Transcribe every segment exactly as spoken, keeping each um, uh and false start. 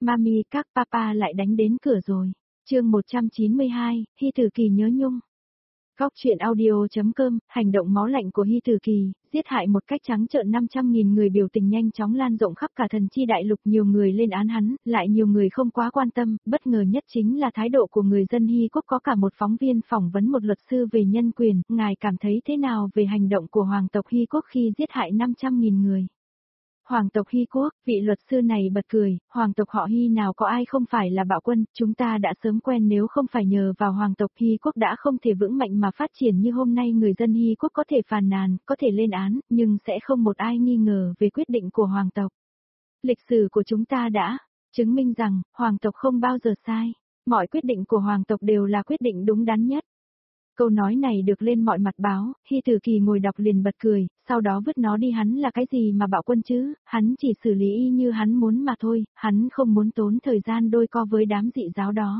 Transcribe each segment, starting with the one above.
Mami các papa lại đánh đến cửa rồi. Chương một trăm chín mươi hai, Hy Tử Kỳ nhớ nhung. Góc truyện audio.com, hành động máu lạnh của Hy Tử Kỳ, giết hại một cách trắng trợn năm trăm nghìn người biểu tình nhanh chóng lan rộng khắp cả thần chi đại lục, nhiều người lên án hắn, lại nhiều người không quá quan tâm, bất ngờ nhất chính là thái độ của người dân Hy Quốc. Có cả một phóng viên phỏng vấn một luật sư về nhân quyền, ngài cảm thấy thế nào về hành động của hoàng tộc Hy Quốc khi giết hại năm trăm nghìn người? Hoàng tộc Hy Quốc, vị luật sư này bật cười, hoàng tộc họ Hy nào có ai không phải là bạo quân, chúng ta đã sớm quen, nếu không phải nhờ vào hoàng tộc Hy Quốc đã không thể vững mạnh mà phát triển như hôm nay. Người dân Hy Quốc có thể phàn nàn, có thể lên án, nhưng sẽ không một ai nghi ngờ về quyết định của hoàng tộc. Lịch sử của chúng ta đã chứng minh rằng, hoàng tộc không bao giờ sai, mọi quyết định của hoàng tộc đều là quyết định đúng đắn nhất. Câu nói này được lên mọi mặt báo, Hy Tử Kỳ ngồi đọc liền bật cười, sau đó vứt nó đi. Hắn là cái gì mà bạo quân chứ, hắn chỉ xử lý y như hắn muốn mà thôi, hắn không muốn tốn thời gian đôi co với đám dị giáo đó.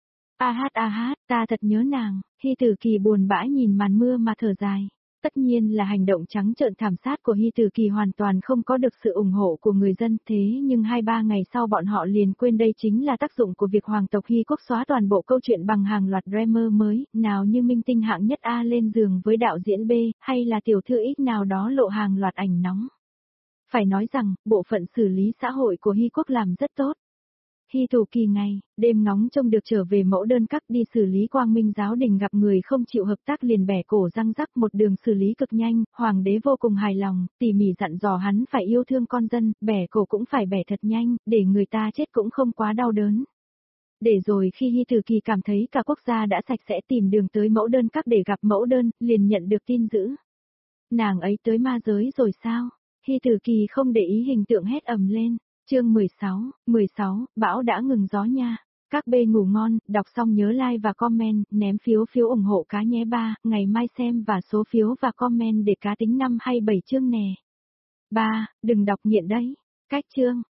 A hát a hát, ta thật nhớ nàng, Hy Tử Kỳ buồn bã nhìn màn mưa mà thở dài. Tất nhiên là hành động trắng trợn thảm sát của Hy Tử Kỳ hoàn toàn không có được sự ủng hộ của người dân, thế nhưng hai ba ngày sau bọn họ liền quên đây chính là tác dụng của việc hoàng tộc Hy Quốc xóa toàn bộ câu chuyện bằng hàng loạt dreamer mới, nào như minh tinh hạng nhất A lên giường với đạo diễn B, hay là tiểu thư X nào đó lộ hàng loạt ảnh nóng. Phải nói rằng, bộ phận xử lý xã hội của Hy Quốc làm rất tốt. Hy Tử Kỳ ngày, đêm ngóng trông được trở về mẫu đơn các đi xử lý Quang Minh giáo đình, gặp người không chịu hợp tác liền bẻ cổ răng rắc, một đường xử lý cực nhanh, hoàng đế vô cùng hài lòng, tỉ mỉ dặn dò hắn phải yêu thương con dân, bẻ cổ cũng phải bẻ thật nhanh, để người ta chết cũng không quá đau đớn. Để rồi khi Hy Tử Kỳ cảm thấy cả quốc gia đã sạch sẽ, tìm đường tới mẫu đơn các để gặp mẫu đơn, liền nhận được tin dữ. Nàng ấy tới ma giới rồi sao? Hy Tử Kỳ không để ý hình tượng hét ầm lên. Chương mười sáu, mười sáu, bão đã ngừng gió nha. Các bê ngủ ngon, đọc xong nhớ like và comment, ném phiếu phiếu ủng hộ cá nhé ba, ngày mai xem và số phiếu và comment để cá tính năm hay bảy chương nè. Ba, đừng đọc nghiện đấy. Cách chương.